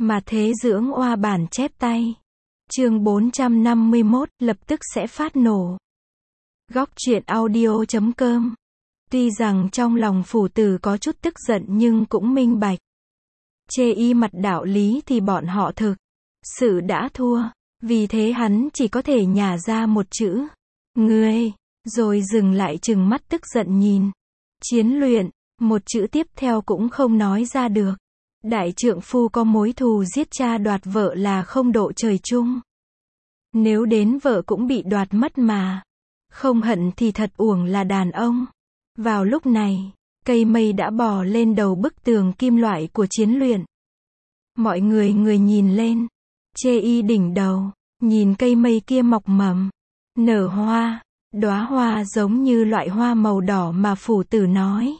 Mà thế dưỡng oa bản chép tay. Chương 451, lập tức sẽ phát nổ. Góc truyện audio.com. Tuy rằng trong lòng phủ tử có chút tức giận nhưng cũng minh bạch. Chê y mặt đạo lý thì bọn họ thực sự đã thua. Vì thế hắn chỉ có thể nhả ra một chữ. Ngươi. Rồi dừng lại trừng mắt tức giận nhìn. Chiến luyện. Một chữ tiếp theo cũng không nói ra được. Đại trượng phu có mối thù giết cha đoạt vợ là không độ trời chung. Nếu đến vợ cũng bị đoạt mất mà. Không hận thì thật uổng là đàn ông. Vào lúc này, cây mây đã bò lên đầu bức tường kim loại của chiến luyện. Mọi người nhìn lên. Chê y đỉnh đầu. Nhìn cây mây kia mọc mầm. Nở hoa. Đóa hoa giống như loại hoa màu đỏ mà phủ tử nói.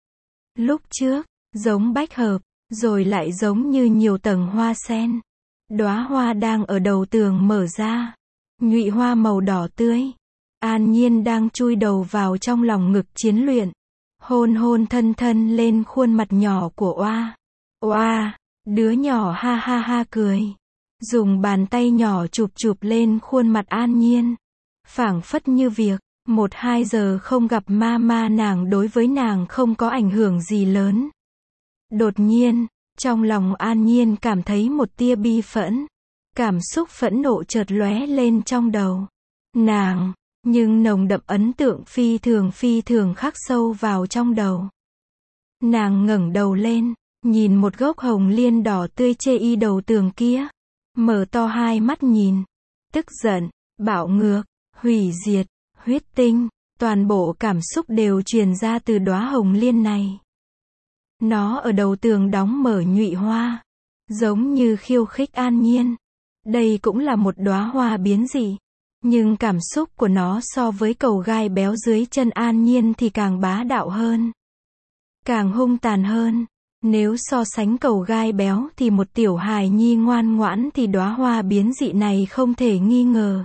Lúc trước, giống bách hợp. Rồi lại giống như nhiều tầng hoa sen. Đóa hoa đang ở đầu tường mở ra. Nhụy hoa màu đỏ tươi. An Nhiên đang chui đầu vào trong lòng ngực chiến luyện. Hôn hôn thân thân lên khuôn mặt nhỏ của oa. Oa, đứa nhỏ ha ha ha cười. Dùng bàn tay nhỏ chụp lên khuôn mặt An Nhiên. Phảng phất như việc, 1-2 giờ không gặp ma nàng đối với nàng không có ảnh hưởng gì lớn. Đột nhiên, trong lòng An Nhiên cảm thấy một tia bi phẫn. Cảm xúc phẫn nộ chợt lóe lên trong đầu. Nàng, nhưng nồng đậm ấn tượng phi thường khắc sâu vào trong đầu. Nàng ngẩng đầu lên, nhìn một gốc hồng liên đỏ tươi chê y đầu tường kia. Mở to hai mắt nhìn. Tức giận, bạo ngược, hủy diệt, huyết tinh, toàn bộ cảm xúc đều truyền ra từ đóa hồng liên này. Nó ở đầu tường đóng mở nhụy hoa. Giống như khiêu khích An Nhiên. Đây cũng là một đóa hoa biến dị. Nhưng cảm xúc của nó so với cầu gai béo dưới chân An Nhiên thì càng bá đạo hơn. Càng hung tàn hơn. Nếu so sánh cầu gai béo thì một tiểu hài nhi ngoan ngoãn thì đóa hoa biến dị này không thể nghi ngờ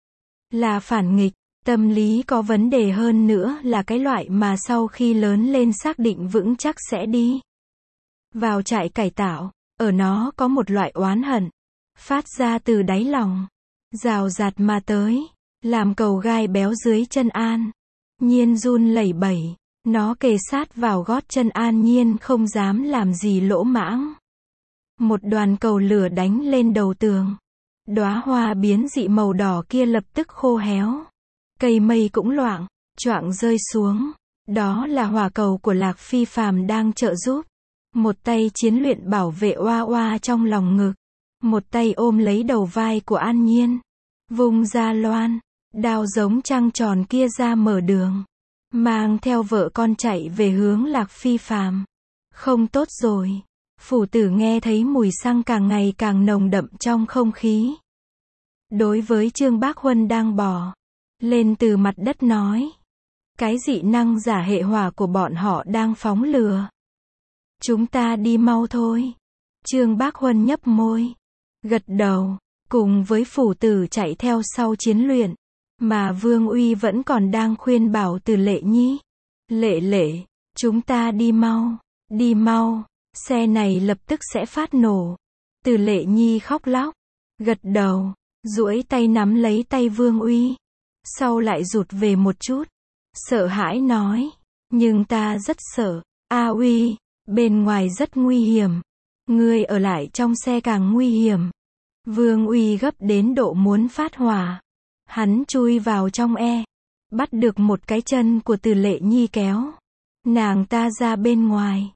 là phản nghịch. Tâm lý có vấn đề hơn nữa là cái loại mà sau khi lớn lên xác định vững chắc sẽ đi vào trại cải tạo. Ở nó có một loại oán hận phát ra từ đáy lòng, rào rạt mà tới, làm cầu gai béo dưới chân An Nhiên run lẩy bẩy. Nó kề sát vào gót chân An Nhiên không dám làm gì lỗ mãng. Một đoàn cầu lửa đánh lên đầu tường. Đóa hoa biến dị màu đỏ kia lập tức khô héo. Cây mây cũng choạng rơi xuống. Đó là hỏa cầu của Lạc Phi Phàm đang trợ giúp. Một tay chiến luyện bảo vệ oa oa trong lòng ngực. Một tay ôm lấy đầu vai của An Nhiên. Vung ra loan, đao giống trăng tròn kia ra mở đường. Mang theo vợ con chạy về hướng Lạc Phi Phàm. Không tốt rồi. Phủ tử nghe thấy mùi xăng càng ngày càng nồng đậm trong không khí. Đối với Trương Bác Huân đang bò lên từ mặt đất nói. Cái dị năng giả hệ hỏa của bọn họ đang phóng lửa. Chúng ta đi mau thôi. Trương Bác Huân nhấp môi. Gật đầu. Cùng với phủ tử chạy theo sau chiến luyện. Mà Vương Uy vẫn còn đang khuyên bảo từ Lệ Nhi. Lệ, chúng ta đi mau, xe này lập tức sẽ phát nổ. Từ Lệ Nhi khóc lóc, gật đầu, duỗi tay nắm lấy tay Vương Uy. Sau lại rụt về một chút, sợ hãi nói, nhưng ta rất sợ, A Uy, bên ngoài rất nguy hiểm. Ngươi ở lại trong xe càng nguy hiểm. Vương Uy gấp đến độ muốn phát hỏa. Hắn chui vào trong bắt được một cái chân của Từ Lệ Nhi kéo nàng ta ra bên ngoài.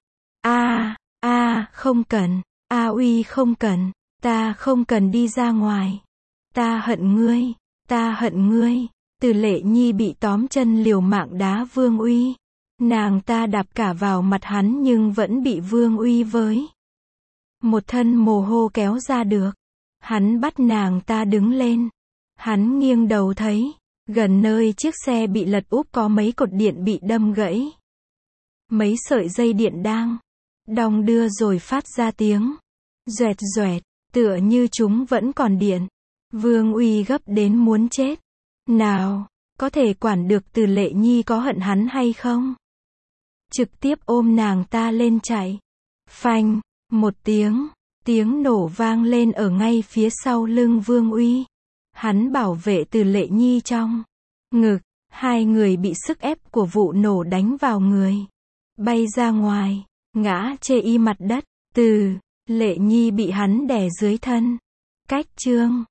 Không cần, A Uy không cần, ta không cần đi ra ngoài. Ta hận ngươi. Từ Lệ Nhi bị tóm chân liều mạng đá Vương Uy. Nàng ta đạp cả vào mặt hắn nhưng vẫn bị Vương Uy với một thân mồ hôi kéo ra được. Hắn bắt nàng ta đứng lên. Hắn nghiêng đầu thấy, gần nơi chiếc xe bị lật úp có mấy cột điện bị đâm gãy. Mấy sợi dây điện đang đong đưa rồi phát ra tiếng doẹt doẹt, tựa như chúng vẫn còn điện. Vương Uy gấp đến muốn chết. Nào, có thể quản được Từ Lệ Nhi có hận hắn hay không? Trực tiếp ôm nàng ta lên chạy. Phanh, một tiếng, Tiếng nổ vang lên ở ngay phía sau lưng Vương Uy. Hắn bảo vệ Từ Lệ Nhi trong ngực, hai người bị sức ép của vụ nổ đánh vào người, bay ra ngoài, ngã chê y mặt đất. Từ Lệ Nhi bị hắn đè dưới thân. Cách chương